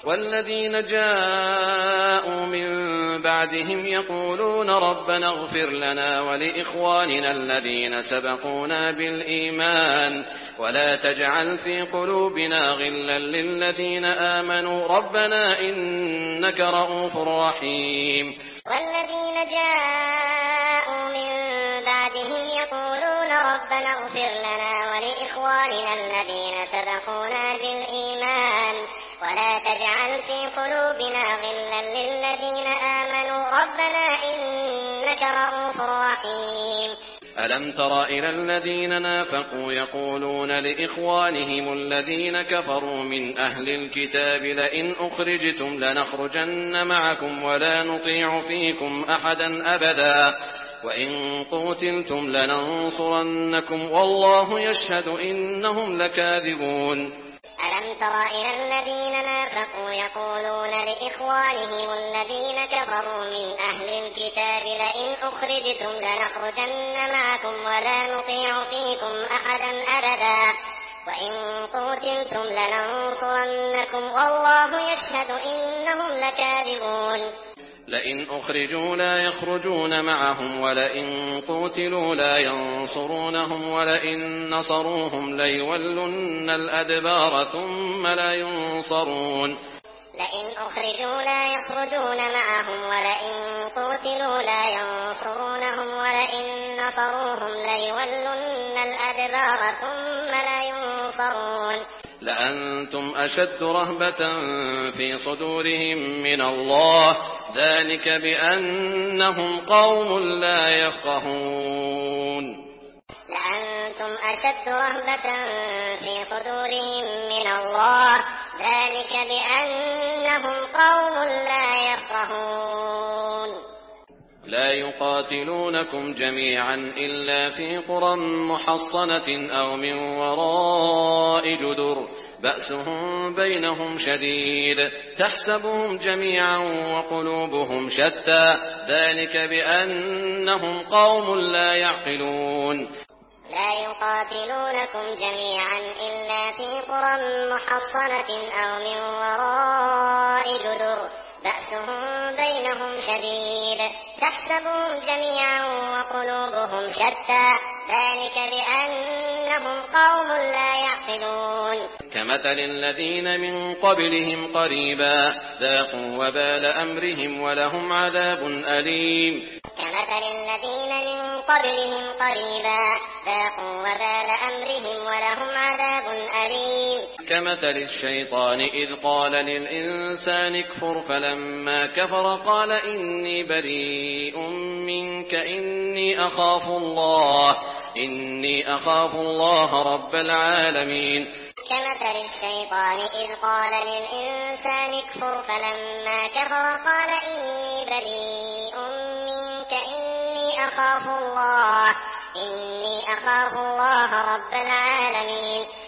والذين جاءوا من بعدهم يقولون ربنا اغفر لنا ولإخواننا الذين سبقونا بالإيمان ولا تجعل في قلوبنا غلا للذين آمنوا ربنا إنك رءوف رحيم. والذين جاءوا من بعدهم يقولون ربنا اغفر لنا ولإخواننا الذين سبقونا بالإيمان ولا تجعل في قلوبنا غلا للذين آمنوا ربنا إنك رءوف رحيم. ألم تر إلى الذين نافقوا يقولون لإخوانهم الذين كفروا من أهل الكتاب لئن أخرجتم لنخرجن معكم ولا نطيع فيكم أحدا أبدا وإن قتلتم لننصرنكم والله يشهد إنهم لكاذبون. ألم تر إلى الذين نافقوا يقولون لإخوانهم الذين كفروا من أهل الكتاب لئن أخرجتم لنخرجن معكم ولا نطيع فيكم أحدا أبدا وإن قتلتم لننصرنكم والله يشهد إنهم لكاذبون. لئن أخرجوا لا يخرجون معهم ولئن قتلوا لا ينصرونهم ولئن نصروهم ليولن الأدبار ثم لا ينصرون. لئن أخرجوا لا يخرجون معهم ولئن قتلوا لا ينصرونهم ولئن نصروهم ليولن الأدبار ثم لا ينصرون. لأنتم أشد رهبة في صدورهم من الله ذلك بأنهم قوم لا يفقهون. لأنتم أشد رهبة في صدورهم من الله ذلك بأنهم قوم لا يفقهون. لا يقاتلونكم جميعا إلا في قرى محصنة أو من وراء جدر بأسهم بينهم شديد تحسبهم جميعا وقلوبهم شتى ذلك بأنهم قوم لا يعقلون. لا يقاتلونكم جميعا إلا في قرى محصنة أو من وراء جدر بأسهم بينهم شديد تحسبهم جميعا وقلوبهم شتى ذلك بأنهم قوم لا يعقلون. كمثل الذين من قبلهم قريبا ذاقوا وبال أمرهم ولهم عذاب أليم. كمثل الذين من قبلهم قريبا ذاقوا وبال أمرهم ولهم عذاب أليم. كمثل الشيطان إذ قال للإنسان اكفر فلما كفر قال إني بريء منك إني أخاف الله رب العالمين. كمثل الشيطان إذ قال للإنسان اكفر فلما كفر قال إني بريء منك إني أخاف الله رب العالمين.